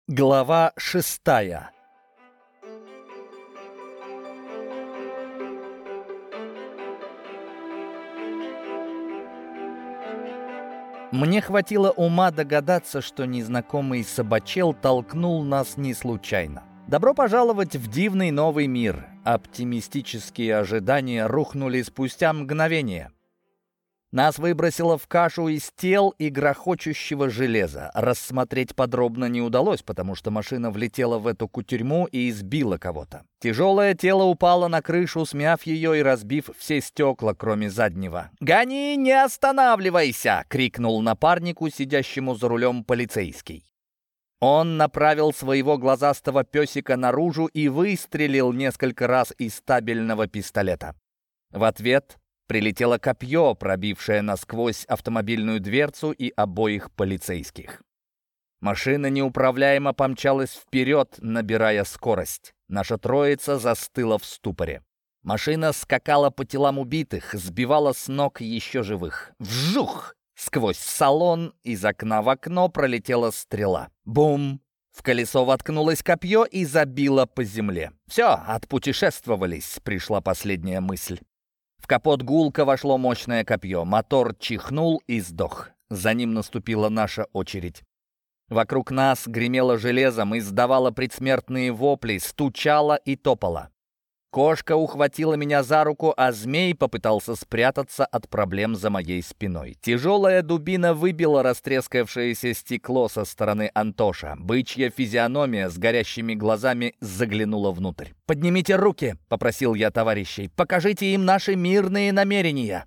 Глава 6. Мне хватило ума догадаться, что незнакомый собачел толкнул нас не случайно. Добро пожаловать в дивный новый мир. Оптимистические ожидания рухнули спустя мгновение. Нас выбросило в кашу из тел и грохочущего железа. Рассмотреть подробно не удалось, потому что машина влетела в эту кутерьму и избила кого-то. Тяжелое тело упало на крышу, смяв ее и разбив все стекла, кроме заднего. «Гони, не останавливайся!» — крикнул напарнику, сидящему за рулем полицейский. Он направил своего глазастого песика наружу и выстрелил несколько раз из стабильного пистолета. В ответ прилетело копье, пробившее насквозь автомобильную дверцу и обоих полицейских. Машина неуправляемо помчалась вперед, набирая скорость. Наша троица застыла в ступоре. Машина скакала по телам убитых, сбивала с ног еще живых. Вжух! Сквозь салон из окна в окно пролетела стрела. Бум! В колесо воткнулось копье и забило по земле. «Все, отпутешествовались», — пришла последняя мысль. В капот гулко вошло мощное копье. Мотор чихнул и сдох. За ним наступила наша очередь. Вокруг нас гремело железом, издавало предсмертные вопли, стучало и топало. Кошка ухватила меня за руку, а змей попытался спрятаться от проблем за моей спиной. Тяжелая дубина выбила растрескавшееся стекло со стороны Антоша. Бычья физиономия с горящими глазами заглянула внутрь. «Поднимите руки!» — попросил я товарищей. «Покажите им наши мирные намерения!»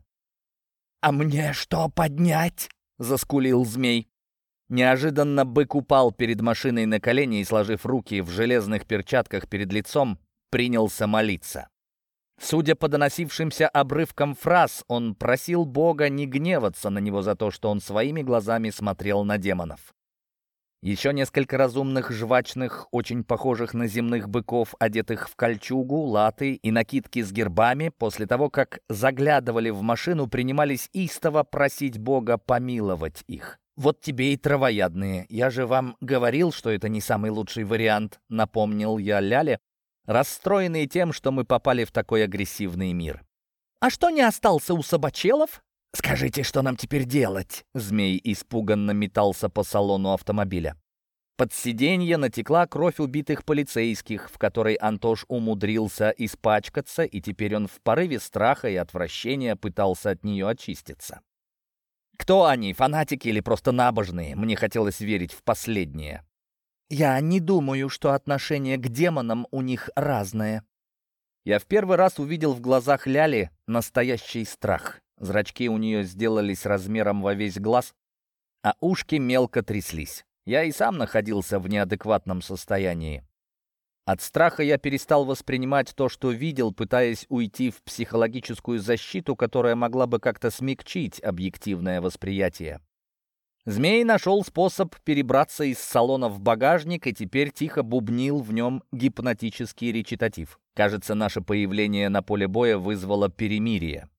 «А мне что поднять?» — заскулил змей. Неожиданно бык упал перед машиной на колени и, сложив руки в железных перчатках перед лицом, принялся молиться. Судя по доносившимся обрывкам фраз, он просил Бога не гневаться на него за то, что он своими глазами смотрел на демонов. Еще несколько разумных жвачных, очень похожих на земных быков, одетых в кольчугу, латы и накидки с гербами, после того, как заглядывали в машину, принимались истово просить Бога помиловать их. «Вот тебе и травоядные. Я же вам говорил, что это не самый лучший вариант», — напомнил я Ляле, расстроенный тем, что мы попали в такой агрессивный мир. «А что не остался у собачелов?» «Скажите, что нам теперь делать?» Змей испуганно метался по салону автомобиля. Под сиденье натекла кровь убитых полицейских, в которой Антош умудрился испачкаться, и теперь он в порыве страха и отвращения пытался от нее очиститься. Кто они, фанатики или просто набожные? Мне хотелось верить в последнее. «Я не думаю, что отношение к демонам у них разное». Я в первый раз увидел в глазах Ляли настоящий страх. Зрачки у нее сделались размером во весь глаз, а ушки мелко тряслись. Я и сам находился в неадекватном состоянии. От страха я перестал воспринимать то, что видел, пытаясь уйти в психологическую защиту, которая могла бы как-то смягчить объективное восприятие. Змей нашел способ перебраться из салона в багажник и теперь тихо бубнил в нем гипнотический речитатив. Кажется, наше появление на поле боя вызвало перемирие.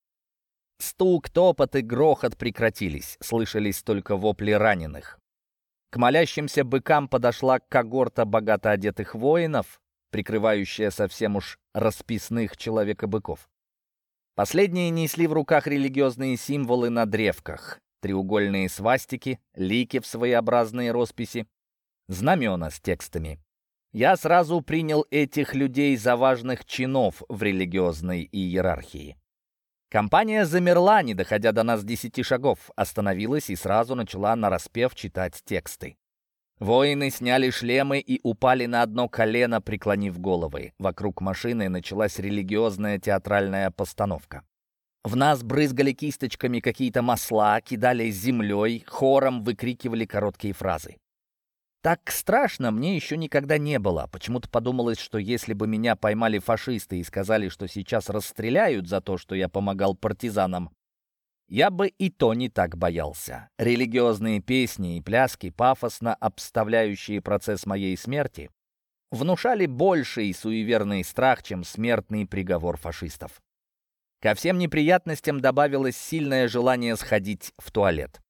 Стук, топот и грохот прекратились, слышались только вопли раненых. К молящимся быкам подошла когорта богато одетых воинов, прикрывающая совсем уж расписных человека-быков. Последние несли в руках религиозные символы на древках. Треугольные свастики, лики в своеобразные росписи, знамена с текстами. Я сразу принял этих людей за важных чинов в религиозной иерархии. Компания замерла, не доходя до нас 10 шагов, остановилась и сразу начала нараспев читать тексты. Воины сняли шлемы и упали на одно колено, преклонив головы. Вокруг машины началась религиозная театральная постановка. В нас брызгали кисточками какие-то масла, кидали землей, хором выкрикивали короткие фразы. Так страшно мне еще никогда не было. Почему-то подумалось, что если бы меня поймали фашисты и сказали, что сейчас расстреляют за то, что я помогал партизанам, я бы и то не так боялся. Религиозные песни и пляски, пафосно обставляющие процесс моей смерти, внушали больший суеверный страх, чем смертный приговор фашистов. Ко всем неприятностям добавилось сильное желание сходить в туалет.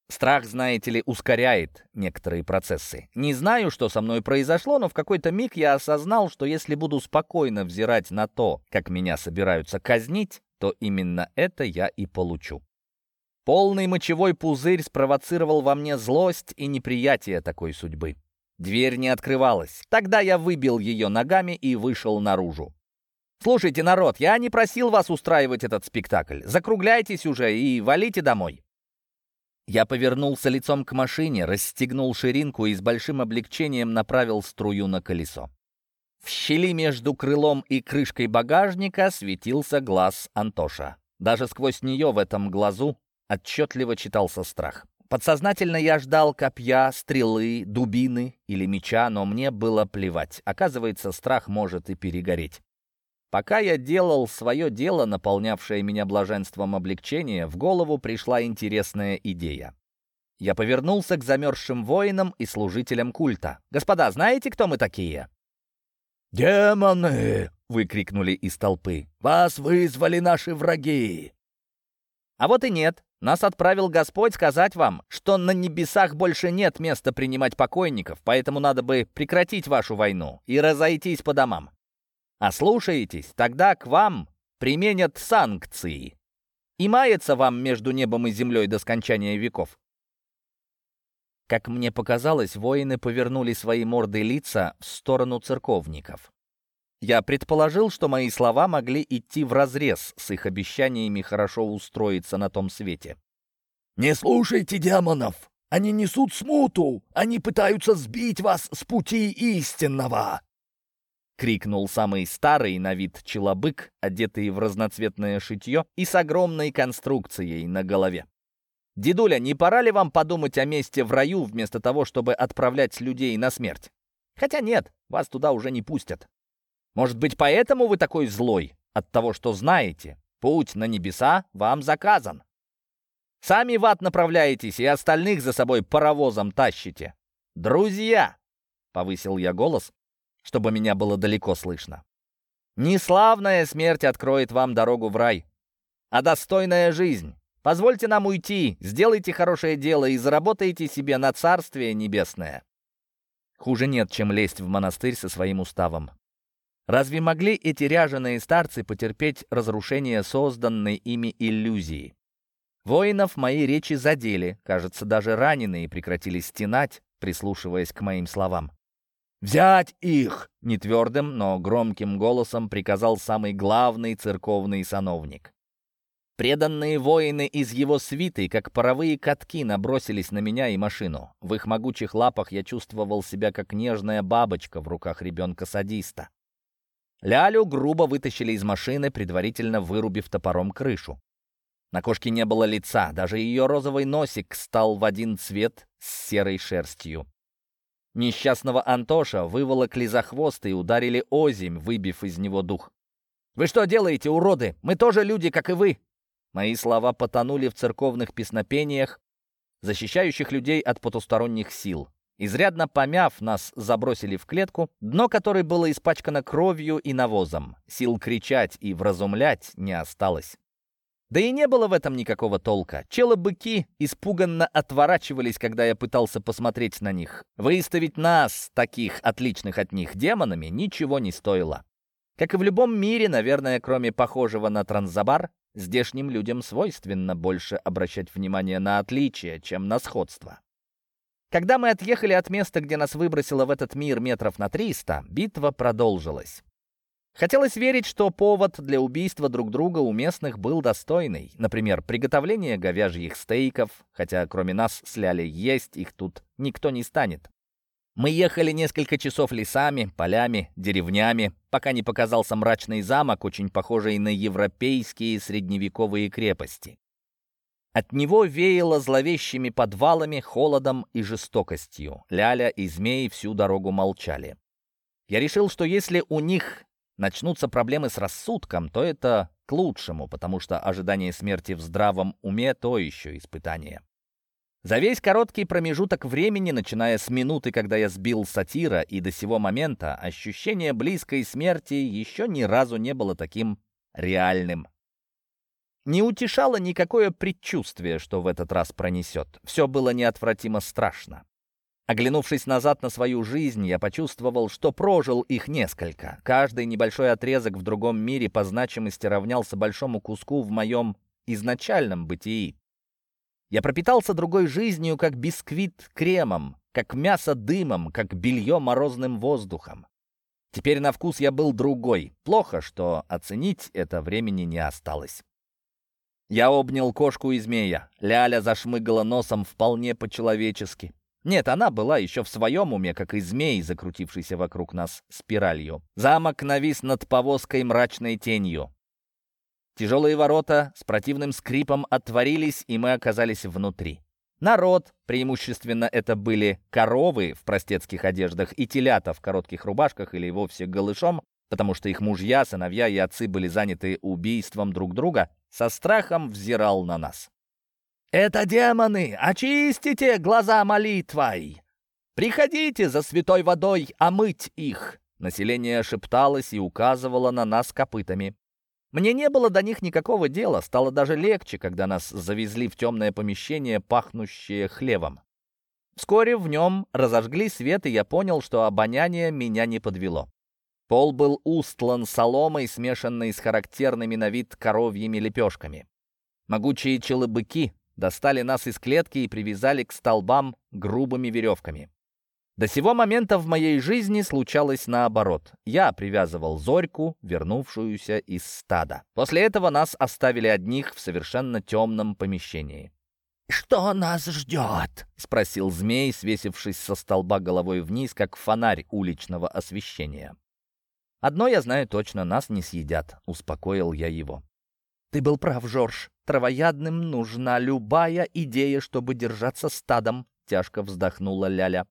Страх, знаете ли, ускоряет некоторые процессы. Не знаю, что со мной произошло, но в какой-то миг я осознал, что если буду спокойно взирать на то, как меня собираются казнить, то именно это я и получу. Полный мочевой пузырь спровоцировал во мне злость и неприятие такой судьбы. Дверь не открывалась. Тогда я выбил ее ногами и вышел наружу. «Слушайте, народ, я не просил вас устраивать этот спектакль. Закругляйтесь уже и валите домой». Я повернулся лицом к машине, расстегнул ширинку и с большим облегчением направил струю на колесо. В щели между крылом и крышкой багажника светился глаз Антоша. Даже сквозь нее в этом глазу отчетливо читался страх. Подсознательно я ждал копья, стрелы, дубины или меча, но мне было плевать. Оказывается, страх может и перегореть. Пока я делал свое дело, наполнявшее меня блаженством облегчения, в голову пришла интересная идея. Я повернулся к замерзшим воинам и служителям культа. «Господа, знаете, кто мы такие?» «Демоны!» — выкрикнули из толпы. «Вас вызвали наши враги!» «А вот и нет. Нас отправил Господь сказать вам, что на небесах больше нет места принимать покойников, поэтому надо бы прекратить вашу войну и разойтись по домам. А слушаетесь, тогда к вам применят санкции. И мается вам между небом и землей до скончания веков». Как мне показалось, воины повернули свои морды лица в сторону церковников. Я предположил, что мои слова могли идти вразрез с их обещаниями хорошо устроиться на том свете. «Не слушайте демонов! Они несут смуту! Они пытаются сбить вас с пути истинного!» — крикнул самый старый на вид челобык, одетый в разноцветное шитье и с огромной конструкцией на голове. «Дедуля, не пора ли вам подумать о месте в раю, вместо того, чтобы отправлять людей на смерть? Хотя нет, вас туда уже не пустят. Может быть, поэтому вы такой злой? От того, что знаете, путь на небеса вам заказан. Сами в ад направляетесь и остальных за собой паровозом тащите. Друзья!» — повысил я голос, чтобы меня было далеко слышно. «Не славная смерть откроет вам дорогу в рай, а достойная жизнь. Позвольте нам уйти, сделайте хорошее дело и заработайте себе на Царствие Небесное». Хуже нет, чем лезть в монастырь со своим уставом. Разве могли эти ряженые старцы потерпеть разрушение созданной ими иллюзии? Воинов мои речи задели, кажется, даже раненые прекратили стенать, прислушиваясь к моим словам. «Взять их!» — нетвердым, но громким голосом приказал самый главный церковный сановник. Преданные воины из его свиты, как паровые катки, набросились на меня и машину. В их могучих лапах я чувствовал себя, как нежная бабочка в руках ребенка-садиста. Лялю грубо вытащили из машины, предварительно вырубив топором крышу. На кошке не было лица, даже ее розовый носик стал в один цвет с серой шерстью. Несчастного Антоша выволокли за хвост и ударили озимь, выбив из него дух. «Вы что делаете, уроды? Мы тоже люди, как и вы!» Мои слова потонули в церковных песнопениях, защищающих людей от потусторонних сил. Изрядно помяв, нас забросили в клетку, дно которой было испачкано кровью и навозом. Сил кричать и вразумлять не осталось. Да и не было в этом никакого толка. Челы-быки испуганно отворачивались, когда я пытался посмотреть на них. Выставить нас, таких отличных от них, демонами, ничего не стоило. Как и в любом мире, наверное, кроме похожего на Транзабар, здешним людям свойственно больше обращать внимание на отличия, чем на сходство. Когда мы отъехали от места, где нас выбросило в этот мир метров на 300, битва продолжилась. Хотелось верить, что повод для убийства друг друга у местных был достойный. Например, приготовление говяжьих стейков, хотя кроме нас с Лялей есть их тут никто не станет. Мы ехали несколько часов лесами, полями, деревнями, пока не показался мрачный замок, очень похожий на европейские средневековые крепости. От него веяло зловещими подвалами, холодом и жестокостью. Ляля и Змей всю дорогу молчали. Я решил, что если у них начнутся проблемы с рассудком, то это к лучшему, потому что ожидание смерти в здравом уме — то еще испытание. За весь короткий промежуток времени, начиная с минуты, когда я сбил сатира, и до сего момента, ощущение близкой смерти еще ни разу не было таким реальным. Не утешало никакое предчувствие, что в этот раз пронесет. Все было неотвратимо страшно. Оглянувшись назад на свою жизнь, я почувствовал, что прожил их несколько. Каждый небольшой отрезок в другом мире по значимости равнялся большому куску в моем изначальном бытии. Я пропитался другой жизнью, как бисквит кремом, как мясо дымом, как белье морозным воздухом. Теперь на вкус я был другой. Плохо, что оценить это времени не осталось. Я обнял кошку и змея. Ляля зашмыгала носом вполне по-человечески. Нет, она была еще в своем уме, как и змей, закрутившийся вокруг нас спиралью. Замок навис над повозкой мрачной тенью. Тяжелые ворота с противным скрипом отворились, и мы оказались внутри. Народ, преимущественно это были коровы в простецких одеждах и телята в коротких рубашках или вовсе голышом, потому что их мужья, сыновья и отцы были заняты убийством друг друга, со страхом взирал на нас. «Это демоны! Очистите глаза молитвой! Приходите за святой водой омыть их!» Население шепталось и указывало на нас копытами. Мне не было до них никакого дела, стало даже легче, когда нас завезли в темное помещение, пахнущее хлевом. Вскоре в нем разожгли свет, и я понял, что обоняние меня не подвело. Пол был устлан соломой, смешанной с характерными на вид коровьими лепешками. Могучие челобыки достали нас из клетки и привязали к столбам грубыми веревками. До сего момента в моей жизни случалось наоборот. Я привязывал Зорьку, вернувшуюся из стада. После этого нас оставили одних в совершенно темном помещении. «Что нас ждет?» — спросил змей, свесившись со столба головой вниз, как фонарь уличного освещения. «Одно я знаю точно, нас не съедят», — успокоил я его. «Ты был прав, Жорж. Травоядным нужна любая идея, чтобы держаться стадом», — тяжко вздохнула Ляля.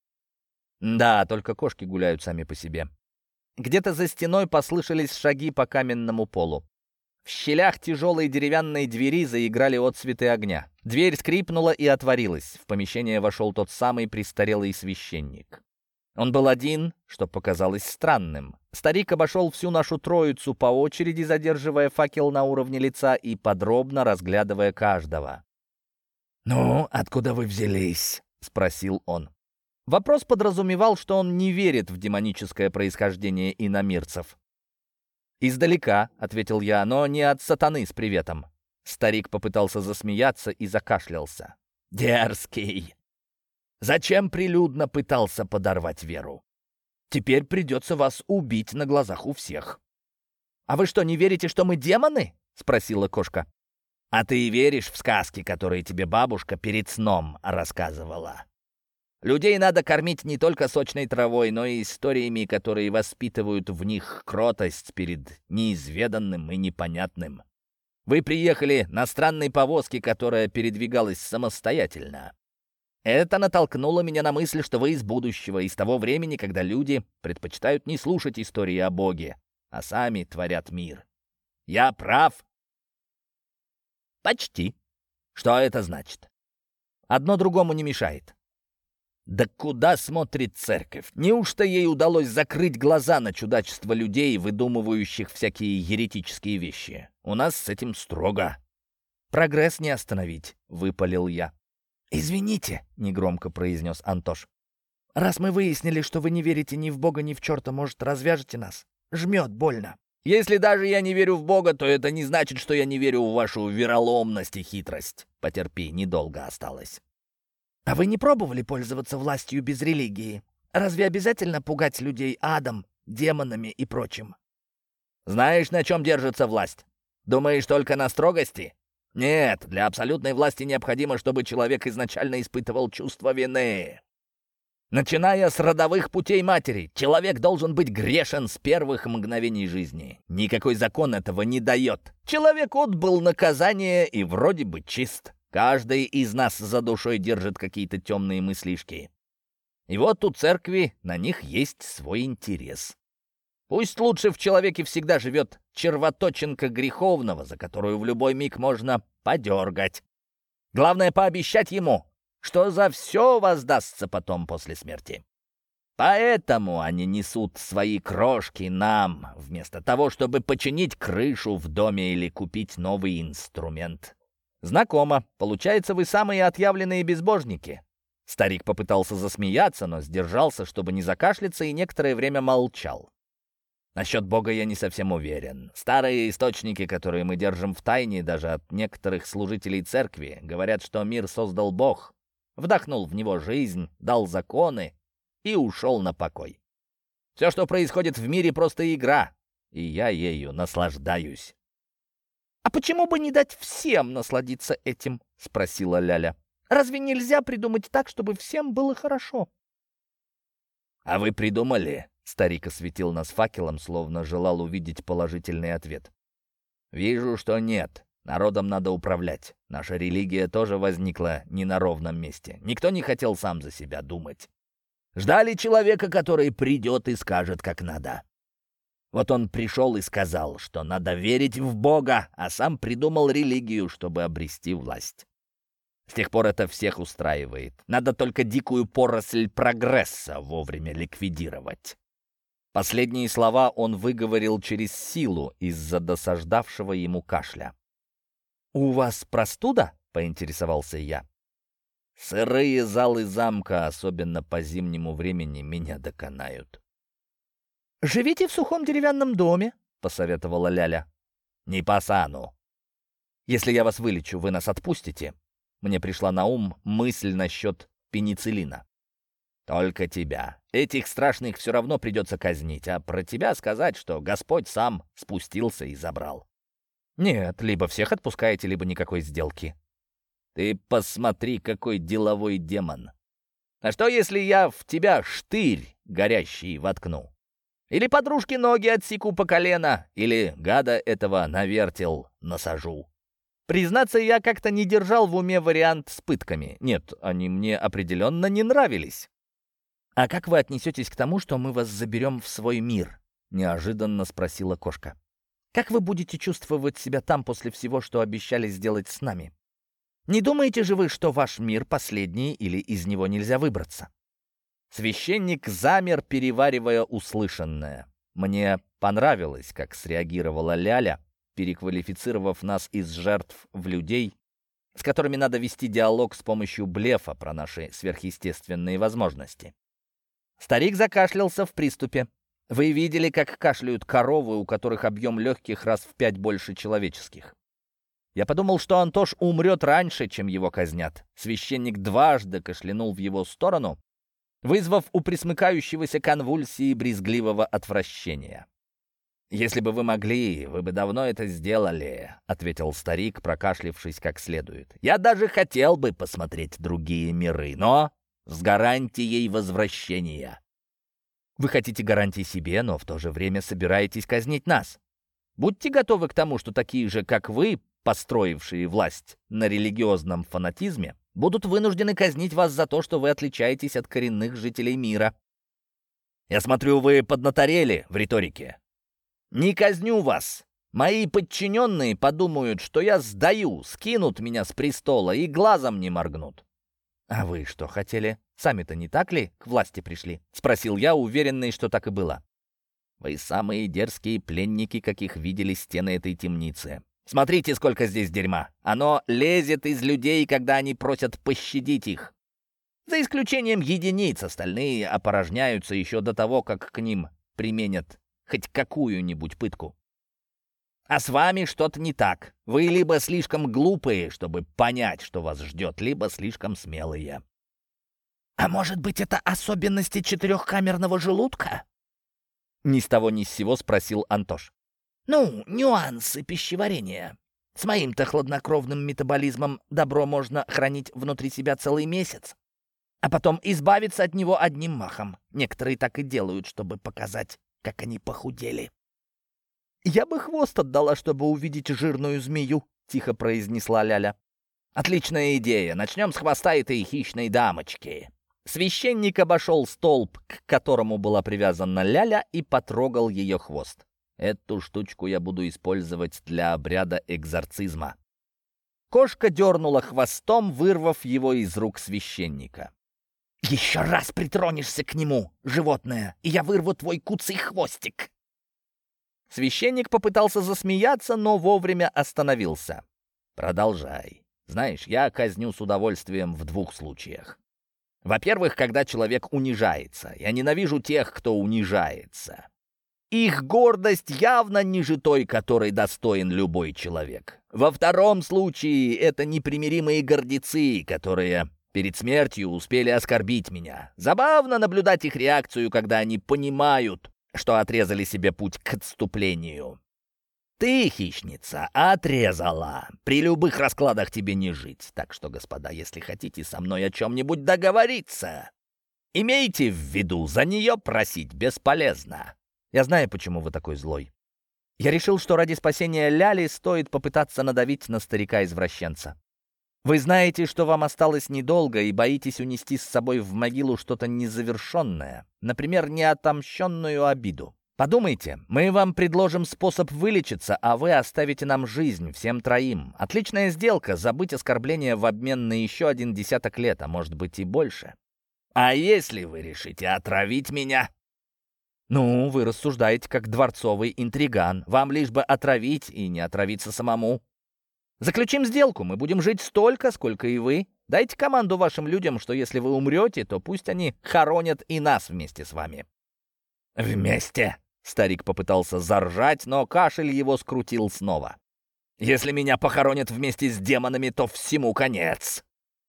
«Да, только кошки гуляют сами по себе». Где-то за стеной послышались шаги по каменному полу. В щелях тяжелой деревянной двери заиграли отсветы огня. Дверь скрипнула и отворилась. В помещение вошел тот самый престарелый священник. Он был один, что показалось странным. Старик обошел всю нашу троицу по очереди, задерживая факел на уровне лица и подробно разглядывая каждого. «Ну, откуда вы взялись?» — спросил он. Вопрос подразумевал, что он не верит в демоническое происхождение иномирцев. «Издалека», — ответил я, — «но не от сатаны с приветом». Старик попытался засмеяться и закашлялся. «Дерзкий! Зачем прилюдно пытался подорвать веру? Теперь придется вас убить на глазах у всех». «А вы что, не верите, что мы демоны?» — спросила кошка. «А ты веришь в сказки, которые тебе бабушка перед сном рассказывала? Людей надо кормить не только сочной травой, но и историями, которые воспитывают в них кротость перед неизведанным и непонятным. Вы приехали на странной повозке, которая передвигалась самостоятельно. Это натолкнуло меня на мысль, что вы из будущего, из того времени, когда люди предпочитают не слушать истории о Боге, а сами творят мир. Я прав?» «Почти». «Что это значит?» «Одно другому не мешает». Да куда смотрит церковь? Неужто ей удалось закрыть глаза на чудачество людей, выдумывающих всякие еретические вещи? У нас с этим строго. «Прогресс не остановить», — выпалил я. «Извините», — негромко произнес Антош. «Раз мы выяснили, что вы не верите ни в Бога, ни в черта, может, развяжете нас? Жмет больно». «Если даже я не верю в Бога, то это не значит, что я не верю в вашу вероломность и хитрость. Потерпи, недолго осталось». «А вы не пробовали пользоваться властью без религии? Разве обязательно пугать людей адом, демонами и прочим?» «Знаешь, на чем держится власть? Думаешь, только на строгости? Нет, для абсолютной власти необходимо, чтобы человек изначально испытывал чувство вины. Начиная с родовых путей матери, человек должен быть грешен с первых мгновений жизни. Никакой закон этого не дает. Человек отбыл наказание и вроде бы чист. Каждый из нас за душой держит какие-то темные мыслишки. И вот у церкви на них есть свой интерес. Пусть лучше в человеке всегда живет червоточинка греховного, за которую в любой миг можно подергать. Главное пообещать ему, что за все воздастся потом после смерти. Поэтому они несут свои крошки нам, вместо того, чтобы починить крышу в доме или купить новый инструмент. Знакомо. Получается, вы самые отъявленные безбожники. Старик попытался засмеяться, но сдержался, чтобы не закашляться, и некоторое время молчал. Насчет Бога я не совсем уверен. Старые источники, которые мы держим в тайне даже от некоторых служителей церкви, говорят, что мир создал Бог, вдохнул в него жизнь, дал законы и ушел на покой. Все, что происходит в мире, просто игра, и я ею наслаждаюсь. «А почему бы не дать всем насладиться этим?» — спросила Ляля. «Разве нельзя придумать так, чтобы всем было хорошо?» «А вы придумали?» — старик осветил нас факелом, словно желал увидеть положительный ответ. «Вижу, что нет. Народом надо управлять. Наша религия тоже возникла не на ровном месте. Никто не хотел сам за себя думать. Ждали человека, который придет и скажет, как надо. Вот он пришел и сказал, что надо верить в Бога, а сам придумал религию, чтобы обрести власть. С тех пор это всех устраивает. Надо только дикую поросль прогресса вовремя ликвидировать». Последние слова он выговорил через силу из-за досаждавшего ему кашля. «У вас простуда?» — поинтересовался я. «Сырые залы замка, особенно по зимнему времени, меня доконают». «Живите в сухом деревянном доме», — посоветовала Ляля. «Не по сану. Если я вас вылечу, вы нас отпустите?» Мне пришла на ум мысль насчет пенициллина. «Только тебя. Этих страшных все равно придется казнить, а про тебя сказать, что Господь сам спустился и забрал». «Нет, либо всех отпускаете, либо никакой сделки». «Ты посмотри, какой деловой демон. А что, если я в тебя штырь горящий воткну? Или подружке ноги отсеку по колено, или гада этого на вертел насажу?» Признаться, я как-то не держал в уме вариант с пытками. Нет, они мне определенно не нравились. «А как вы отнесетесь к тому, что мы вас заберем в свой мир?» — неожиданно спросила кошка. «Как вы будете чувствовать себя там после всего, что обещали сделать с нами? Не думаете же вы, что ваш мир последний или из него нельзя выбраться?» Священник замер, переваривая услышанное. Мне понравилось, как среагировала Ляля, переквалифицировав нас из жертв в людей, с которыми надо вести диалог с помощью блефа про наши сверхъестественные возможности. Старик закашлялся в приступе. Вы видели, как кашляют коровы, у которых объем легких раз в 5 больше человеческих. Я подумал, что Антош умрет раньше, чем его казнят. Священник дважды кашлянул в его сторону, вызвав у присмыкающегося конвульсии брезгливого отвращения. «Если бы вы могли, вы бы давно это сделали», — ответил старик, прокашлившись как следует. «Я даже хотел бы посмотреть другие миры, но с гарантией возвращения». «Вы хотите гарантии себе, но в то же время собираетесь казнить нас. Будьте готовы к тому, что такие же, как вы, построившие власть на религиозном фанатизме, будут вынуждены казнить вас за то, что вы отличаетесь от коренных жителей мира». «Я смотрю, вы поднаторели в риторике. Не казню вас. Мои подчиненные подумают, что я сдаю, скинут меня с престола и глазом не моргнут». «А вы что хотели? Сами-то не так ли к власти пришли?» — спросил я, уверенный, что так и было. «Вы самые дерзкие пленники, каких видели стены этой темницы. Смотрите, сколько здесь дерьма. Оно лезет из людей, когда они просят пощадить их. За исключением единиц, остальные опорожняются еще до того, как к ним применят хоть какую-нибудь пытку. А с вами что-то не так. Вы либо слишком глупые, чтобы понять, что вас ждет, либо слишком смелые». «А может быть, это особенности четырехкамерного желудка?» Ни с того ни с сего спросил Антош. «Ну, нюансы пищеварения. С моим-то хладнокровным метаболизмом добро можно хранить внутри себя целый месяц, а потом избавиться от него одним махом. Некоторые так и делают, чтобы показать, как они похудели». «Я бы хвост отдала, чтобы увидеть жирную змею», — тихо произнесла Ляля. «Отличная идея. Начнем с хвоста этой хищной дамочки». Священник обошел столб, к которому была привязана Ляля, и потрогал ее хвост. «Эту штучку я буду использовать для обряда экзорцизма». Кошка дернула хвостом, вырвав его из рук священника. Еще раз притронешься к нему, животное, и я вырву твой куцый хвостик!» Священник попытался засмеяться, но вовремя остановился. «Продолжай. Знаешь, я казню с удовольствием в двух случаях. Во-первых, когда человек унижается. Я ненавижу тех, кто унижается. Их гордость явно ниже той, которой достоин любой человек. Во втором случае это непримиримые гордецы, которые перед смертью успели оскорбить меня. Забавно наблюдать их реакцию, когда они понимают, что отрезали себе путь к отступлению. Ты, хищница, отрезала. При любых раскладах тебе не жить. Так что, господа, если хотите со мной о чем-нибудь договориться, имейте в виду, за нее просить бесполезно. Я знаю, почему вы такой злой. Я решил, что ради спасения Ляли стоит попытаться надавить на старика-извращенца. Вы знаете, что вам осталось недолго, и боитесь унести с собой в могилу что-то незавершенное, например, неотомщенную обиду. Подумайте, мы вам предложим способ вылечиться, а вы оставите нам жизнь, всем троим. Отличная сделка — забыть оскорбление в обмен на еще 10 лет, а может быть и больше. А если вы решите отравить меня? Ну, вы рассуждаете как дворцовый интриган. Вам лишь бы отравить и не отравиться самому. Заключим сделку, мы будем жить столько, сколько и вы. Дайте команду вашим людям, что если вы умрете, то пусть они хоронят и нас вместе с вами». «Вместе?» — старик попытался заржать, но кашель его скрутил снова. «Если меня похоронят вместе с демонами, то всему конец».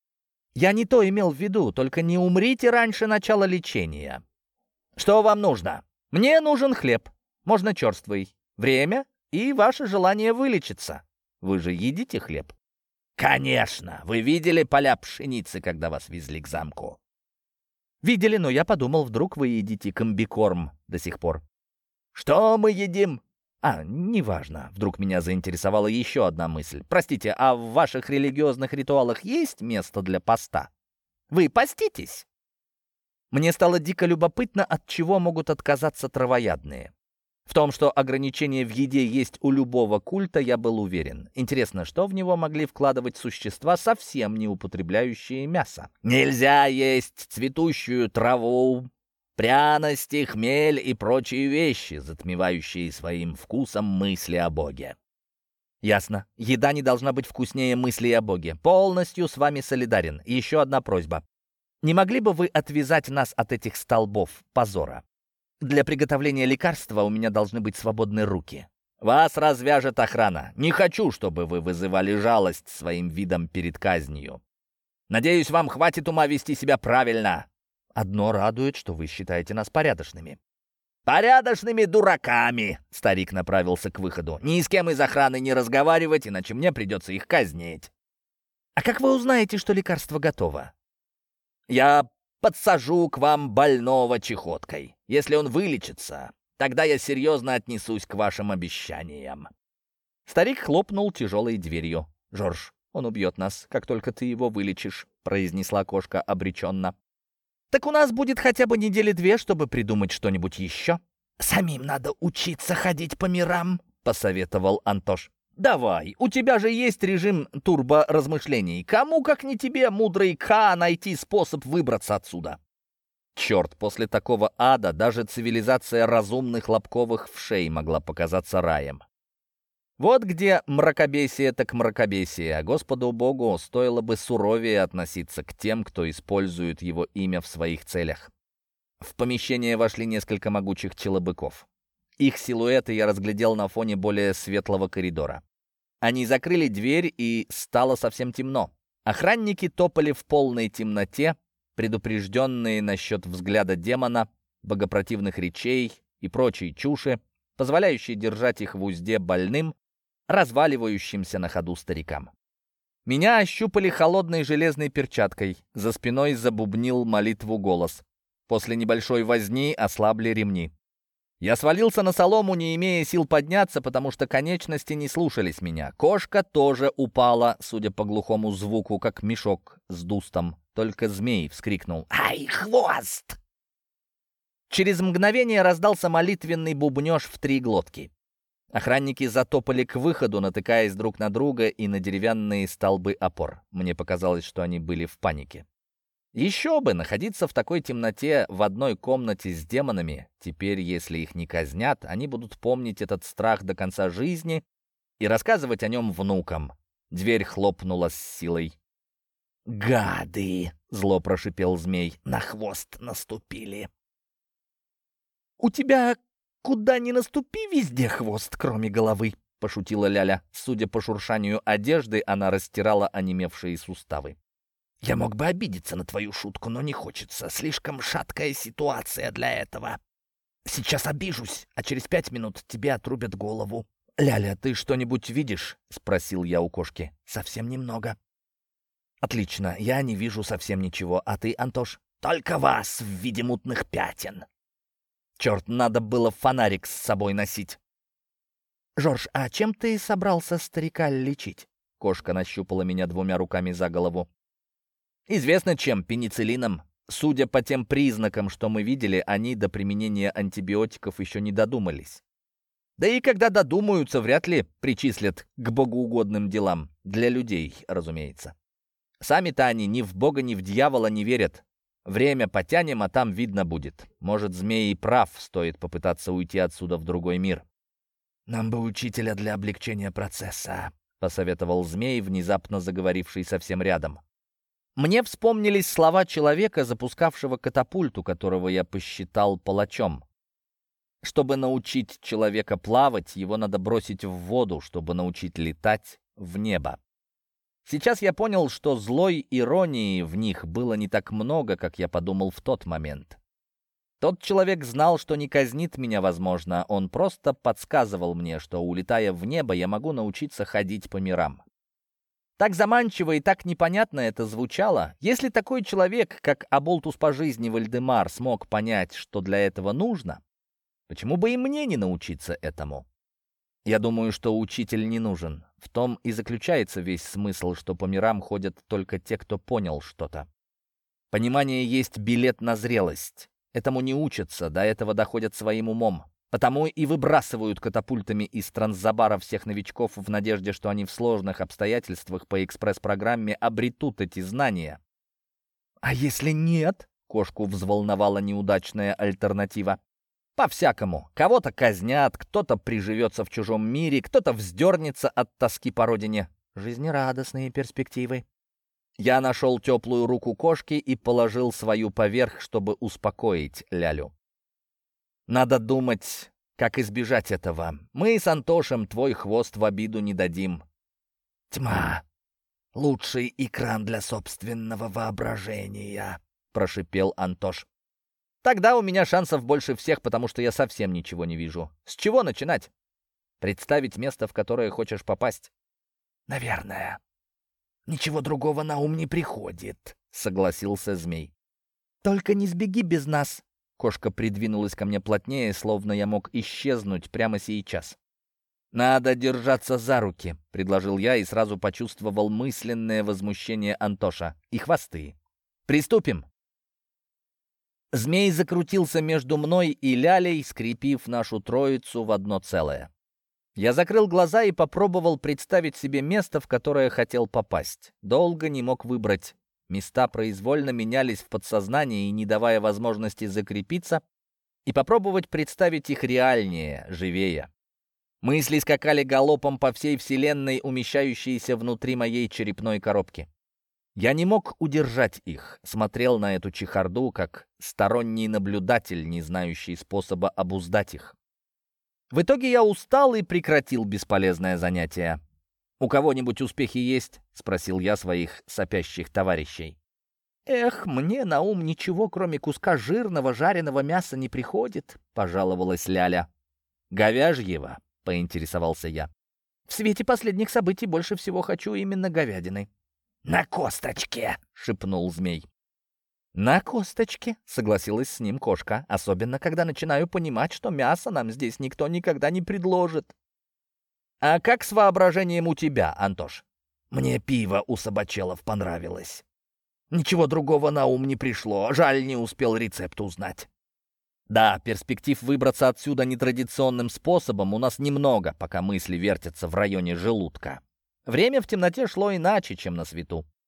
«Я не то имел в виду, только не умрите раньше начала лечения. Что вам нужно?» «Мне нужен хлеб, можно черствый, время и ваше желание вылечиться. Вы же едите хлеб?» «Конечно! Вы видели поля пшеницы, когда вас везли к замку?» «Видели, но я подумал, вдруг вы едите комбикорм до сих пор». «Что мы едим?» Неважно. Вдруг меня заинтересовала еще одна мысль. Простите, а в ваших религиозных ритуалах есть место для поста? Вы поститесь?» Мне стало дико любопытно, от чего могут отказаться травоядные. В том, что ограничения в еде есть у любого культа, я был уверен. Интересно, что в него могли вкладывать существа, совсем не употребляющие мясо? «Нельзя есть цветущую траву, пряности, хмель и прочие вещи, затмевающие своим вкусом мысли о Боге». «Ясно. Еда не должна быть вкуснее мыслей о Боге. Полностью с вами солидарен. И еще одна просьба. Не могли бы вы отвязать нас от этих столбов позора? Для приготовления лекарства у меня должны быть свободны руки. Вас развяжет охрана. Не хочу, чтобы вы вызывали жалость своим видом перед казнью. Надеюсь, вам хватит ума вести себя правильно. Одно радует, что вы считаете нас порядочными». «Порядочными дураками!» — старик направился к выходу. «Ни с кем из охраны не разговаривать, иначе мне придется их казнить». «А как вы узнаете, что лекарство готово?» «Я подсажу к вам больного чехоткой. Если он вылечится, тогда я серьезно отнесусь к вашим обещаниям». Старик хлопнул тяжелой дверью. «Жорж, он убьет нас, как только ты его вылечишь», — произнесла кошка обреченно. «Так у нас будет хотя бы 2 недели, чтобы придумать что-нибудь еще». «Самим надо учиться ходить по мирам», — посоветовал Антош. «Давай, у тебя же есть режим турборазмышлений. Кому, как не тебе, мудрый Ка, найти способ выбраться отсюда?» Черт, после такого ада даже цивилизация разумных лобковых вшей могла показаться раем. Вот где мракобесие так мракобесие, а Господу Богу стоило бы суровее относиться к тем, кто использует его имя в своих целях. В помещение вошли несколько могучих челобыков. Их силуэты я разглядел на фоне более светлого коридора. Они закрыли дверь, и стало совсем темно. Охранники топали в полной темноте, предупрежденные насчет взгляда демона, богопротивных речей и прочей чуши, позволяющей держать их в узде больным, разваливающимся на ходу старикам. Меня ощупали холодной железной перчаткой. За спиной забубнил молитву голос. После небольшой возни ослабли ремни. Я свалился на солому, не имея сил подняться, потому что конечности не слушались меня. Кошка тоже упала, судя по глухому звуку, как мешок с дустом. Только змей вскрикнул: «Ай, хвост!» Через мгновение раздался молитвенный бубнёж в 3 глотки. Охранники затопали к выходу, натыкаясь друг на друга и на деревянные столбы опор. Мне показалось, что они были в панике. Еще бы, находиться в такой темноте в одной комнате с демонами. Теперь, если их не казнят, они будут помнить этот страх до конца жизни и рассказывать о нем внукам. Дверь хлопнула с силой. «Гады!» — зло прошипел змей. «На хвост наступили!» «У тебя куда ни наступи, везде хвост, кроме головы!» — пошутила Ляля. Судя по шуршанию одежды, она растирала онемевшие суставы. «Я мог бы обидеться на твою шутку, но не хочется. Слишком шаткая ситуация для этого. Сейчас обижусь, а через 5 минут тебе отрубят голову». «Ляля, ты что-нибудь видишь?» — спросил я у кошки. «Совсем немного». «Отлично, я не вижу совсем ничего. А ты, Антош?» «Только вас в виде мутных пятен». «Черт, надо было фонарик с собой носить». «Жорж, а чем ты собрался старика лечить?» Кошка нащупала меня 2 руками за голову. «Известно чем, пенициллином. Судя по тем признакам, что мы видели, они до применения антибиотиков еще не додумались. Да и когда додумаются, вряд ли причислят к богоугодным делам. Для людей, разумеется. Сами-то они ни в бога, ни в дьявола не верят. Время потянем, а там видно будет. Может, змей и прав, стоит попытаться уйти отсюда в другой мир». «Нам бы учителя для облегчения процесса», — посоветовал змей, внезапно заговоривший совсем рядом. Мне вспомнились слова человека, запускавшего катапульту, которого я посчитал палачом. Чтобы научить человека плавать, его надо бросить в воду, чтобы научить летать — в небо. Сейчас я понял, что злой иронии в них было не так много, как я подумал в тот момент. Тот человек знал, что не казнит меня, возможно, он просто подсказывал мне, что, улетая в небо, я могу научиться ходить по мирам. Так заманчиво и так непонятно это звучало. Если такой человек, как Аболтус по жизни Вальдемар, смог понять, что для этого нужно, почему бы и мне не научиться этому? Я думаю, что учитель не нужен. В том и заключается весь смысл, что по мирам ходят только те, кто понял что-то. Понимание есть билет на зрелость. Этому не учатся, до этого доходят своим умом. Потому и выбрасывают катапультами из транзабара всех новичков в надежде, что они в сложных обстоятельствах по экспресс-программе обретут эти знания. «А если нет?» — кошку взволновала неудачная альтернатива. «По-всякому. Кого-то казнят, кто-то приживется в чужом мире, кто-то вздернется от тоски по родине. Жизнерадостные перспективы». Я нашел теплую руку кошки и положил свою поверх, чтобы успокоить Лялю. «Надо думать, как избежать этого. Мы с Антошем твой хвост в обиду не дадим». «Тьма — лучший экран для собственного воображения», — прошипел Антош. «Тогда у меня шансов больше всех, потому что я совсем ничего не вижу. С чего начинать? Представить место, в которое хочешь попасть?» «Наверное. Ничего другого на ум не приходит», — согласился змей. «Только не сбеги без нас». Кошка придвинулась ко мне плотнее, словно я мог исчезнуть прямо сейчас. «Надо держаться за руки», — предложил я и сразу почувствовал мысленное возмущение Антоша. «И хвосты. Приступим». Змей закрутился между мной и Лялей, скрепив нашу троицу в одно целое. Я закрыл глаза и попробовал представить себе место, в которое хотел попасть. Долго не мог выбрать. Места произвольно менялись в подсознании, не давая возможности закрепиться и попробовать представить их реальнее, живее. Мысли скакали галопом по всей вселенной, умещающейся внутри моей черепной коробки. Я не мог удержать их, смотрел на эту чехарду, как сторонний наблюдатель, не знающий способа обуздать их. В итоге я устал и прекратил бесполезное занятие. «У кого-нибудь успехи есть?» — спросил я своих сопящих товарищей. «Эх, мне на ум ничего, кроме куска жирного жареного мяса, не приходит», — пожаловалась Ляля. «Говяжьего?» — поинтересовался я. «В свете последних событий больше всего хочу именно говядины». «На косточке!» — шепнул змей. «На косточке», — согласилась с ним кошка, «особенно когда начинаю понимать, что мясо нам здесь никто никогда не предложит». «А как с воображением у тебя, Антош?» «Мне пиво у собачелов понравилось. Ничего другого на ум не пришло, жаль, не успел рецепт узнать». «Да, перспектив выбраться отсюда нетрадиционным способом у нас немного, пока мысли вертятся в районе желудка. Время в темноте шло иначе, чем на свету.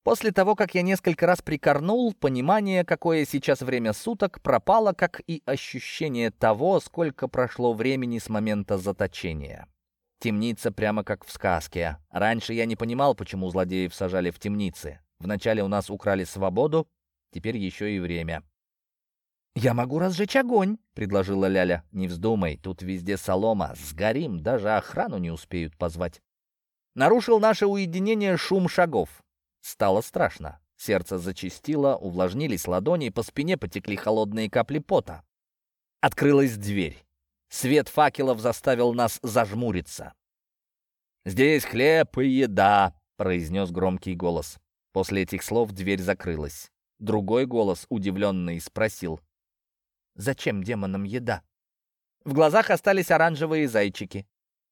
После того, как я несколько раз прикорнул, понимание, какое сейчас время суток, пропало, как и ощущение того, сколько прошло времени с момента заточения. Темница прямо как в сказке. Раньше я не понимал, почему злодеев сажали в темницы. Вначале у нас украли свободу, теперь еще и время. «Я могу разжечь огонь», — предложила Ляля. «Не вздумай, тут везде солома. Сгорим, даже охрану не успеют позвать». Нарушил наше уединение шум шагов. Стало страшно. Сердце зачастило, увлажнились ладони, по спине потекли холодные капли пота. Открылась дверь. Свет факелов заставил нас зажмуриться. «Здесь хлеб и еда», — произнес громкий голос. После этих слов дверь закрылась. Другой голос, удивленный, спросил: «Зачем демонам еда?» В глазах остались оранжевые зайчики.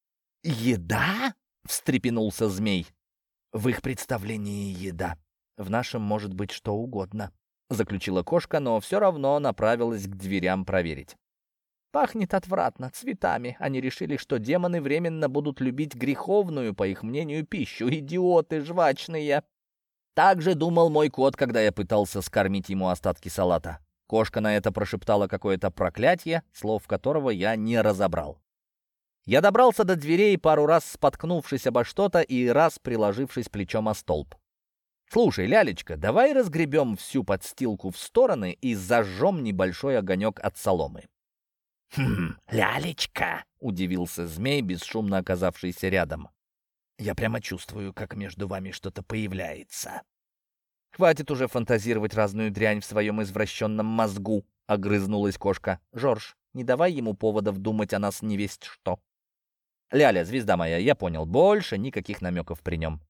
«Еда?» — встрепенулся змей. «В их представлении еда. В нашем может быть что угодно», — заключила кошка, но все равно направилась к дверям проверить. «Пахнет отвратно, цветами. Они решили, что демоны временно будут любить греховную, по их мнению, пищу. Идиоты жвачные!» Так же думал мой кот, когда я пытался скормить ему остатки салата. Кошка на это прошептала какое-то проклятие, слов которого я не разобрал. Я добрался до дверей, пару раз споткнувшись обо что-то и раз приложившись плечом о столб. «Слушай, Лялечка, давай разгребем всю подстилку в стороны и зажжем небольшой огонек от соломы». Лялечка!» — удивился змей, бесшумно оказавшийся рядом. «Я прямо чувствую, как между вами что-то появляется». «Хватит уже фантазировать разную дрянь в своем извращенном мозгу», — огрызнулась кошка. «Жорж, не давай ему поводов думать о нас невесть что». «Ляля, звезда моя, я понял, больше никаких намеков при нем».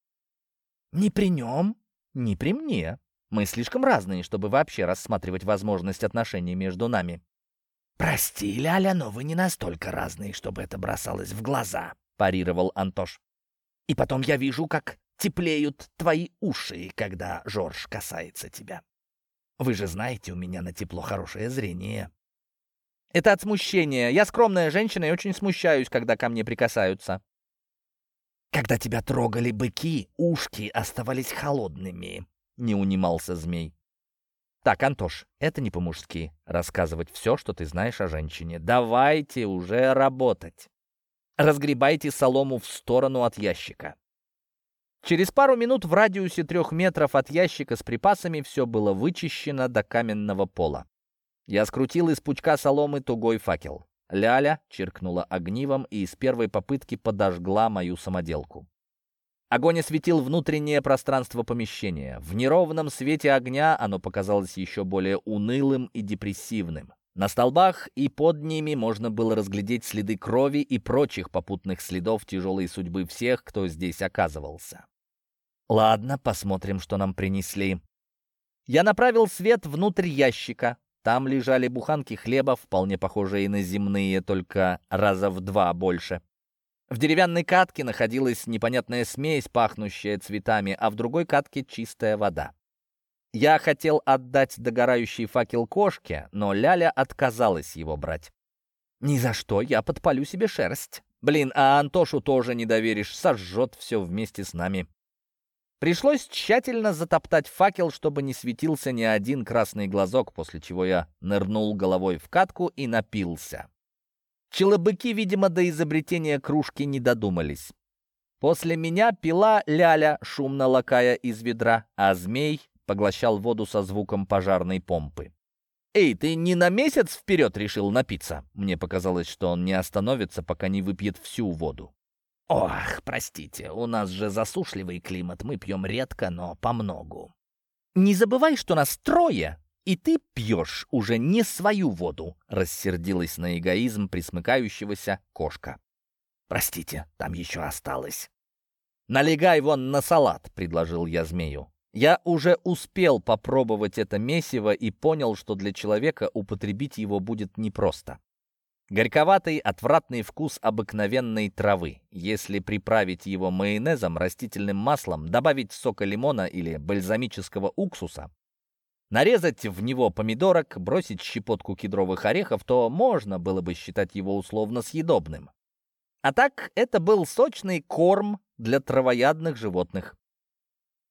«Не при нем?» «Не при мне. Мы слишком разные, чтобы вообще рассматривать возможность отношений между нами». «Прости, Ляля, но вы не настолько разные, чтобы это бросалось в глаза», — парировал Антош. «И потом я вижу, как теплеют твои уши, когда Жорж касается тебя. Вы же знаете, у меня на тепло хорошее зрение». «Это от смущения. Я скромная женщина и очень смущаюсь, когда ко мне прикасаются». «Когда тебя трогали быки, ушки оставались холодными», — не унимался змей. «Так, Антош, это не по-мужски. Рассказывать все, что ты знаешь о женщине. Давайте уже работать. Разгребайте солому в сторону от ящика». Через пару минут в радиусе 3 метров от ящика с припасами все было вычищено до каменного пола. Я скрутил из пучка соломы тугой факел. Ляля чиркнула огнивом и с первой попытки подожгла мою самоделку. Огонь осветил внутреннее пространство помещения. В неровном свете огня оно показалось еще более унылым и депрессивным. На столбах и под ними можно было разглядеть следы крови и прочих попутных следов тяжелой судьбы всех, кто здесь оказывался. Ладно, посмотрим, что нам принесли. Я направил свет внутрь ящика. Там лежали буханки хлеба, вполне похожие на земные, только раза в 2 больше. В деревянной катке находилась непонятная смесь, пахнущая цветами, а в другой катке чистая вода. Я хотел отдать догорающий факел кошке, но Ляля отказалась его брать. «Ни за что, я подпалю себе шерсть. Блин, а Антошу тоже не доверишь, сожжет все вместе с нами». Пришлось тщательно затоптать факел, чтобы не светился ни один красный глазок, после чего я нырнул головой в катку и напился. Челобыки, видимо, до изобретения кружки не додумались. После меня пила Ляля, шумно лакая из ведра, а змей поглощал воду со звуком пожарной помпы. «Эй, ты не на месяц вперед решил напиться?» Мне показалось, что он не остановится, пока не выпьет всю воду. «Ох, простите, у нас же засушливый климат, мы пьем редко, но помногу». «Не забывай, что нас 3, и ты пьешь уже не свою воду», — рассердилась на эгоизм присмыкающегося кошка. «Простите, там еще осталось». «Налегай вон на салат», — предложил я змею. Я уже успел попробовать это месиво и понял, что для человека употребить его будет непросто. Горьковатый, отвратный вкус обыкновенной травы. Если приправить его майонезом, растительным маслом, добавить сока лимона или бальзамического уксуса, нарезать в него помидорок, бросить щепотку кедровых орехов, то можно было бы считать его условно съедобным. А так, это был сочный корм для травоядных животных.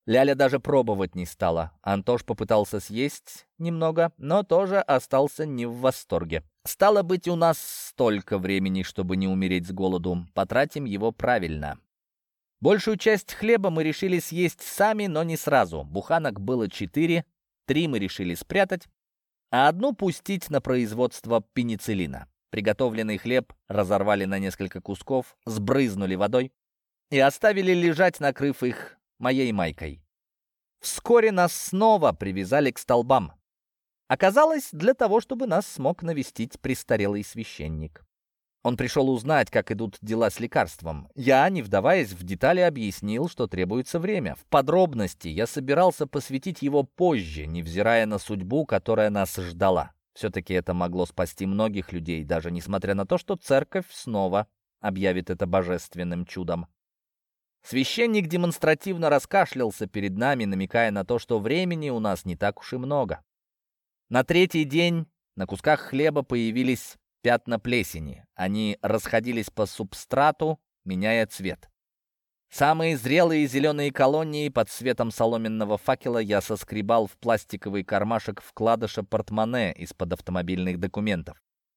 Ляля даже пробовать не стала. Антош попытался съесть немного, но тоже остался не в восторге. Стало быть, у нас столько времени, чтобы не умереть с голоду. Потратим его правильно. Большую часть хлеба мы решили съесть сами, но не сразу. Буханок было 4, 3 мы решили спрятать, а одну пустить на производство пенициллина. Приготовленный хлеб разорвали на несколько кусков, сбрызнули водой и оставили лежать, накрыв их моей майкой. Вскоре нас снова привязали к столбам. Оказалось, для того, чтобы нас смог навестить престарелый священник. Он пришел узнать, как идут дела с лекарством. Я, не вдаваясь в детали, объяснил, что требуется время. В подробности я собирался посвятить его позже, невзирая на судьбу, которая нас ждала. Все-таки это могло спасти многих людей, даже несмотря на то, что церковь снова объявит это божественным чудом. Священник демонстративно раскашлялся перед нами, намекая на то, что времени у нас не так уж и много. На третий день на кусках хлеба появились пятна плесени. Они расходились по субстрату, меняя цвет. Самые зрелые зеленые колонии под светом соломенного факела я соскребал в пластиковый кармашек вкладыша портмоне из-под автомобильных документов.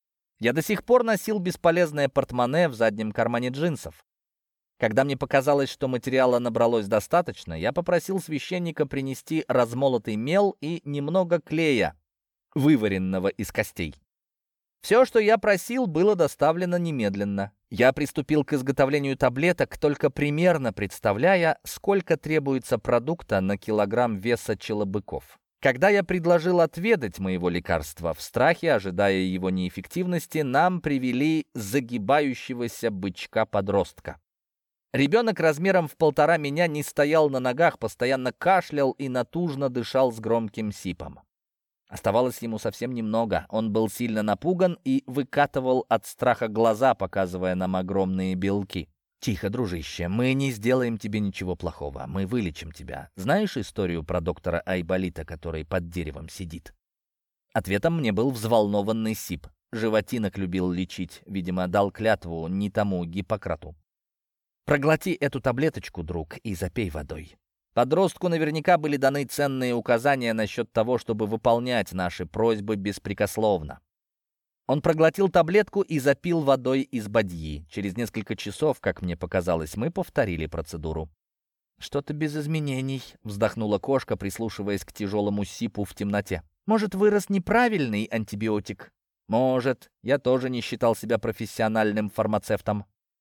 Я до сих пор носил бесполезное портмоне в заднем кармане джинсов. Когда мне показалось, что материала набралось достаточно, я попросил священника принести размолотый мел и немного клея, вываренного из костей. Все, что я просил, было доставлено немедленно. Я приступил к изготовлению таблеток, только примерно представляя, сколько требуется продукта на килограмм веса челобыков. Когда я предложил отведать моего лекарства, в страхе, ожидая его неэффективности, нам привели загибающегося бычка-подростка. Ребенок размером в 1,5 меня не стоял на ногах, постоянно кашлял и натужно дышал с громким сипом. Оставалось ему совсем немного. Он был сильно напуган и выкатывал от страха глаза, показывая нам огромные белки. «Тихо, дружище, мы не сделаем тебе ничего плохого. Мы вылечим тебя. Знаешь историю про доктора Айболита, который под деревом сидит?» Ответом мне был взволнованный сип. Животинок любил лечить. Видимо, дал клятву не тому Гиппократу. «Проглоти эту таблеточку, друг, и запей водой». Подростку наверняка были даны ценные указания насчет того, чтобы выполнять наши просьбы беспрекословно. Он проглотил таблетку и запил водой из бадьи. Через несколько часов, как мне показалось, мы повторили процедуру. «Что-то без изменений», — вздохнула кошка, прислушиваясь к тяжелому сипу в темноте. «Может, вырос неправильный антибиотик?» «Может. Я тоже не считал себя профессиональным фармацевтом».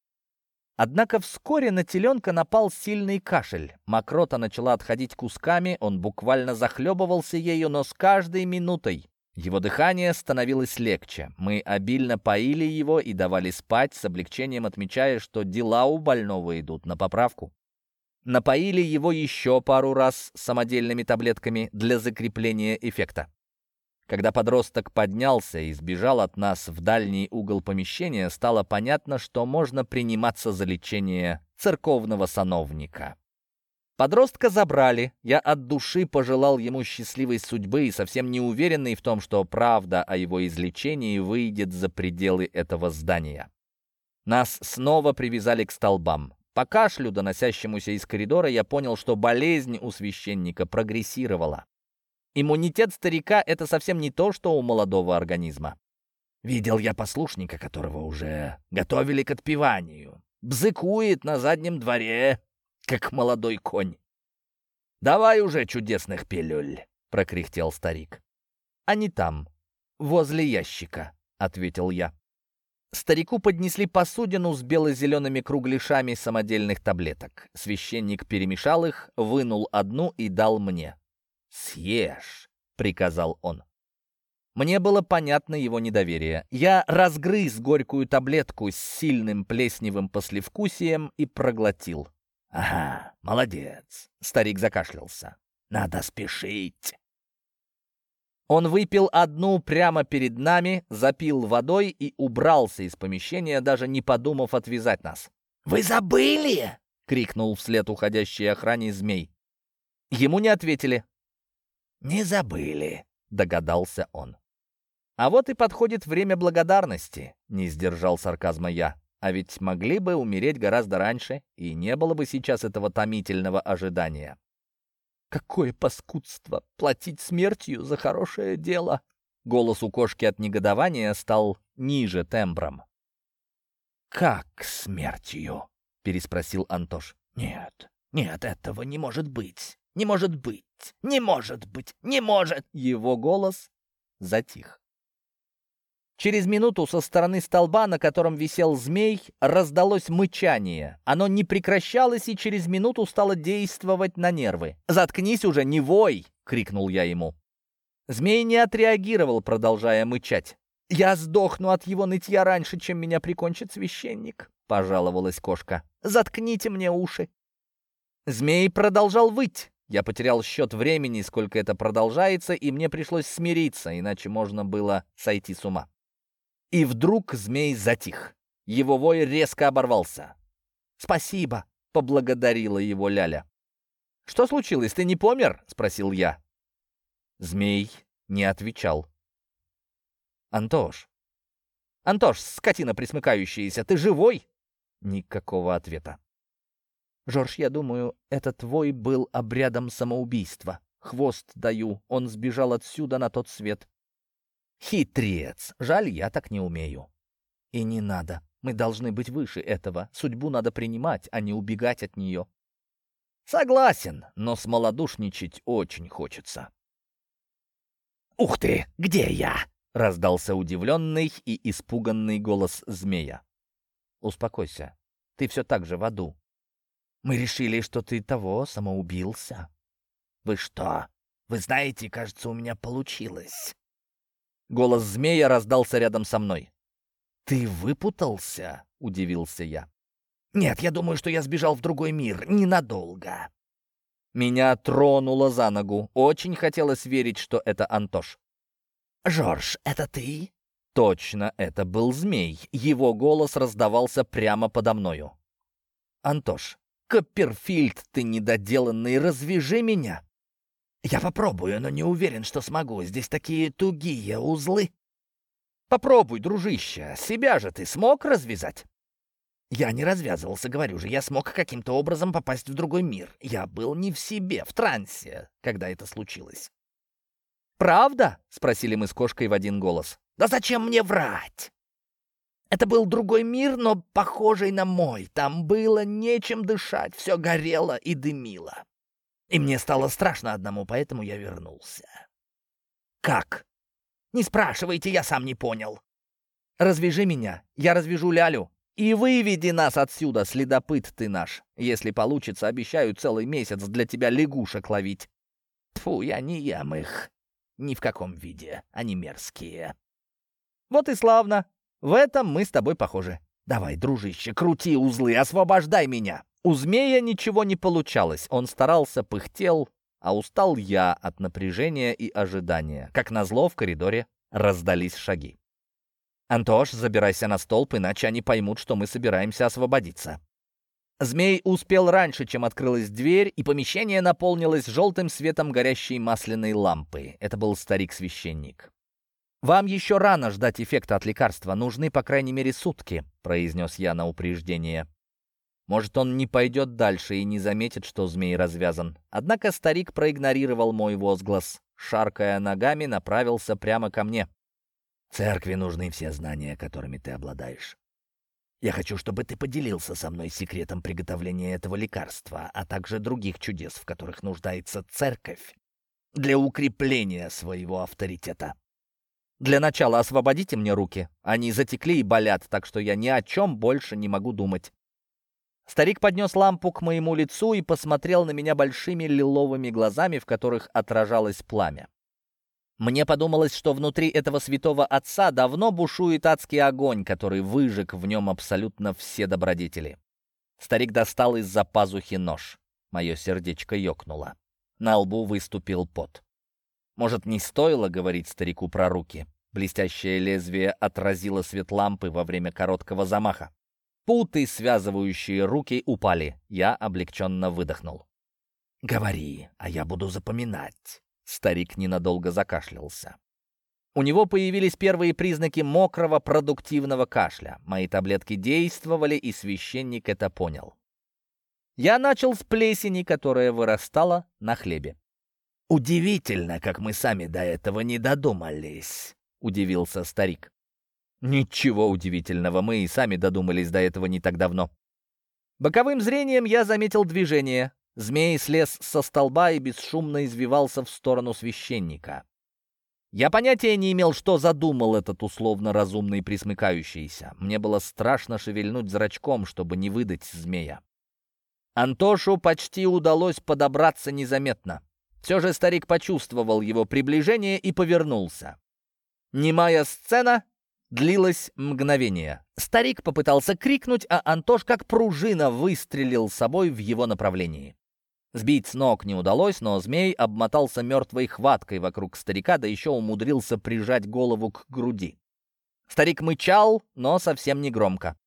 Однако вскоре на теленка напал сильный кашель. Мокрота начала отходить кусками, он буквально захлебывался ею, но с каждой минутой его дыхание становилось легче. Мы обильно поили его и давали спать, с облегчением отмечая, что дела у больного идут на поправку. Напоили его еще пару раз самодельными таблетками для закрепления эффекта. Когда подросток поднялся и сбежал от нас в дальний угол помещения, стало понятно, что можно приниматься за лечение церковного сановника. Подростка забрали. Я от души пожелал ему счастливой судьбы и совсем не уверенный в том, что правда о его излечении выйдет за пределы этого здания. Нас снова привязали к столбам. По кашлю, доносящемуся из коридора, я понял, что болезнь у священника прогрессировала. Иммунитет старика — это совсем не то, что у молодого организма. Видел я послушника, которого уже готовили к отпеванию. Бзыкует на заднем дворе, как молодой конь. «Давай уже чудесных пилюль», — прокряхтел старик. «Они там, возле ящика», — ответил я. Старику поднесли посудину с бело-зелеными кругляшами самодельных таблеток. Священник перемешал их, вынул одну и дал мне. «Съешь», — приказал он. Мне было понятно его недоверие. Я разгрыз горькую таблетку с сильным плесневым послевкусием и проглотил. «Ага, молодец», — старик закашлялся. «Надо спешить». Он выпил одну прямо перед нами, запил водой и убрался из помещения, даже не подумав отвязать нас. «Вы забыли?» — крикнул вслед уходящей охране змей. Ему не ответили. «Не забыли», — догадался он. «А вот и подходит время благодарности», — не сдержал сарказма я. «А ведь могли бы умереть гораздо раньше, и не было бы сейчас этого томительного ожидания». Какое паскудство! Платить смертью за хорошее дело!» Голос у кошки от негодования стал ниже тембром. «Как смертью?» — переспросил Антош. «Нет, нет, этого не может быть! Не может быть! Не может быть! Не может!» Его голос затих. Через минуту со стороны столба, на котором висел змей, раздалось мычание. Оно не прекращалось и через минуту стало действовать на нервы. «Заткнись уже, не вой!» — крикнул я ему. Змей не отреагировал, продолжая мычать. «Я сдохну от его нытья раньше, чем меня прикончит священник», — пожаловалась кошка. «Заткните мне уши». Змей продолжал выть. Я потерял счет времени, сколько это продолжается, и мне пришлось смириться, иначе можно было сойти с ума. И вдруг змей затих. Его вой резко оборвался. «Спасибо», — поблагодарила его Ляля. «Что случилось, ты не помер?» — спросил я. Змей не отвечал. «Антош! Антош, скотина присмыкающаяся, ты живой?» Никакого ответа. «Жорж, я думаю, этот вой был обрядом самоубийства. Хвост даю, он сбежал отсюда на тот свет». «Хитрец! Жаль, я так не умею». «И не надо. Мы должны быть выше этого. Судьбу надо принимать, а не убегать от нее». «Согласен, но смолодушничать очень хочется». «Ух ты! Где я?» — раздался удивленный и испуганный голос змея. «Успокойся. Ты все так же в аду. Мы решили, что ты того самоубился». «Вы что? Вы знаете, кажется, у меня получилось». Голос змея раздался рядом со мной. «Ты выпутался?» — удивился я. «Нет, я думаю, что я сбежал в другой мир. Ненадолго». Меня тронуло за ногу. Очень хотелось верить, что это Антош. «Жорж, это ты?» Точно, это был змей. Его голос раздавался прямо подо мною. «Антош, Копперфильд, ты недоделанный, развяжи меня!» «Я попробую, но не уверен, что смогу. Здесь такие тугие узлы». «Попробуй, дружище. Себя же ты смог развязать?» «Я не развязывался, говорю же. Я смог каким-то образом попасть в другой мир. Я был не в себе, в трансе, когда это случилось». «Правда?» — спросили мы с кошкой в один голос. «Да зачем мне врать?» Это был другой мир, но похожий на мой. Там было нечем дышать, все горело и дымило. И мне стало страшно одному, поэтому я вернулся. «Как?» «Не спрашивайте, я сам не понял». «Развяжи меня, я развяжу Лялю. И выведи нас отсюда, следопыт ты наш. Если получится, обещаю целый месяц для тебя лягушек ловить». Тьфу, я не ем их. Ни в каком виде. Они мерзкие. «Вот и славно. В этом мы с тобой похожи. Давай, дружище, крути узлы, освобождай меня». У змея ничего не получалось. Он старался, пыхтел, а устал я от напряжения и ожидания. Как назло, в коридоре раздались шаги. «Антош, забирайся на столб, иначе они поймут, что мы собираемся освободиться». Змей успел раньше, чем открылась дверь, и помещение наполнилось желтым светом горящей масляной лампы. Это был старик-священник. «Вам еще рано ждать эффекта от лекарства. Нужны, по крайней мере, сутки», — произнес я на упреждение. Может, он не пойдет дальше и не заметит, что змей развязан. Однако старик проигнорировал мой возглас. Шаркая ногами, направился прямо ко мне. «Церкви нужны все знания, которыми ты обладаешь. Я хочу, чтобы ты поделился со мной секретом приготовления этого лекарства, а также других чудес, в которых нуждается церковь, для укрепления своего авторитета». «Для начала освободите мне руки. Они затекли и болят, так что я ни о чем больше не могу думать». Старик поднес лампу к моему лицу и посмотрел на меня большими лиловыми глазами, в которых отражалось пламя. Мне подумалось, что внутри этого святого отца давно бушует адский огонь, который выжег в нем абсолютно все добродетели. Старик достал из-за пазухи нож. Мое сердечко ёкнуло. На лбу выступил пот. Может, не стоило говорить старику про руки? Блестящее лезвие отразило свет лампы во время короткого замаха. Путы, связывающие руки, упали. Я облегченно выдохнул. «Говори, а я буду запоминать». Старик ненадолго закашлялся. У него появились первые признаки мокрого продуктивного кашля. Мои таблетки действовали, и священник это понял. Я начал с плесени, которая вырастала на хлебе. «Удивительно, как мы сами до этого не додумались», — удивился старик. Ничего удивительного, мы и сами додумались до этого не так давно. Боковым зрением я заметил движение. Змей слез со столба и бесшумно извивался в сторону священника. Я понятия не имел, что задумал этот условно разумный присмыкающийся. Мне было страшно шевельнуть зрачком, чтобы не выдать змея. Антошу почти удалось подобраться незаметно. Все же старик почувствовал его приближение и повернулся. Немая сцена длилась мгновение. Старик попытался крикнуть, а Антош как пружина выстрелил собой в его направлении. Сбить с ног не удалось, но змей обмотался мертвой хваткой вокруг старика, да еще умудрился прижать голову к груди. Старик мычал, но совсем не громко.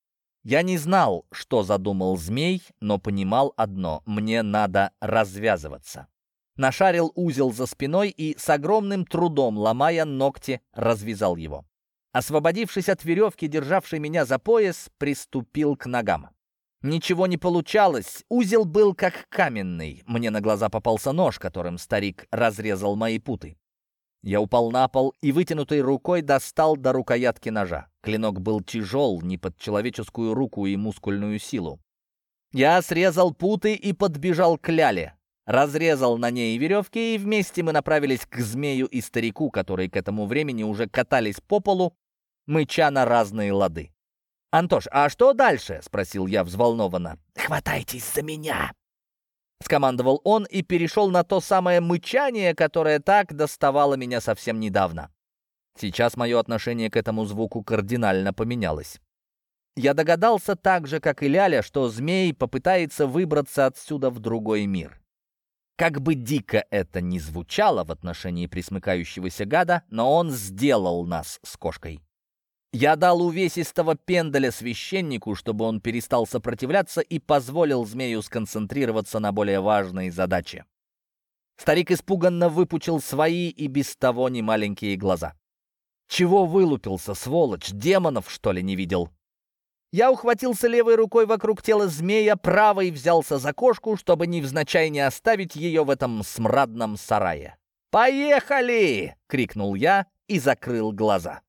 Я не знал, что задумал змей, но понимал одно — мне надо развязываться. Нашарил узел за спиной и с огромным трудом, ломая ногти, развязал его. Освободившись от веревки, державшей меня за пояс, приступил к ногам. Ничего не получалось, узел был как каменный. Мне на глаза попался нож, которым старик разрезал мои путы. Я упал на пол и вытянутой рукой достал до рукоятки ножа. Клинок был тяжел, не под человеческую руку и мускульную силу. Я срезал путы и подбежал к Ляле. Разрезал на ней веревки, и вместе мы направились к змею и старику, которые к этому времени уже катались по полу, мыча на разные лады. «Антош, а что дальше?» — спросил я взволнованно. «Хватайтесь за меня!» — скомандовал он и перешел на то самое мычание, которое так доставало меня совсем недавно. Сейчас мое отношение к этому звуку кардинально поменялось. Я догадался так же, как и Ляля, что змей попытается выбраться отсюда в другой мир. Как бы дико это ни звучало в отношении присмыкающегося гада, но он сделал нас с кошкой. Я дал увесистого пендаля священнику, чтобы он перестал сопротивляться и позволил змею сконцентрироваться на более важной задаче. Старик испуганно выпучил свои и без того немаленькие глаза. «Чего вылупился, сволочь? Демонов, что ли, не видел?» Я ухватился левой рукой вокруг тела змея, правой взялся за кошку, чтобы невзначай не оставить ее в этом смрадном сарае. «Поехали!» — крикнул я и закрыл глаза.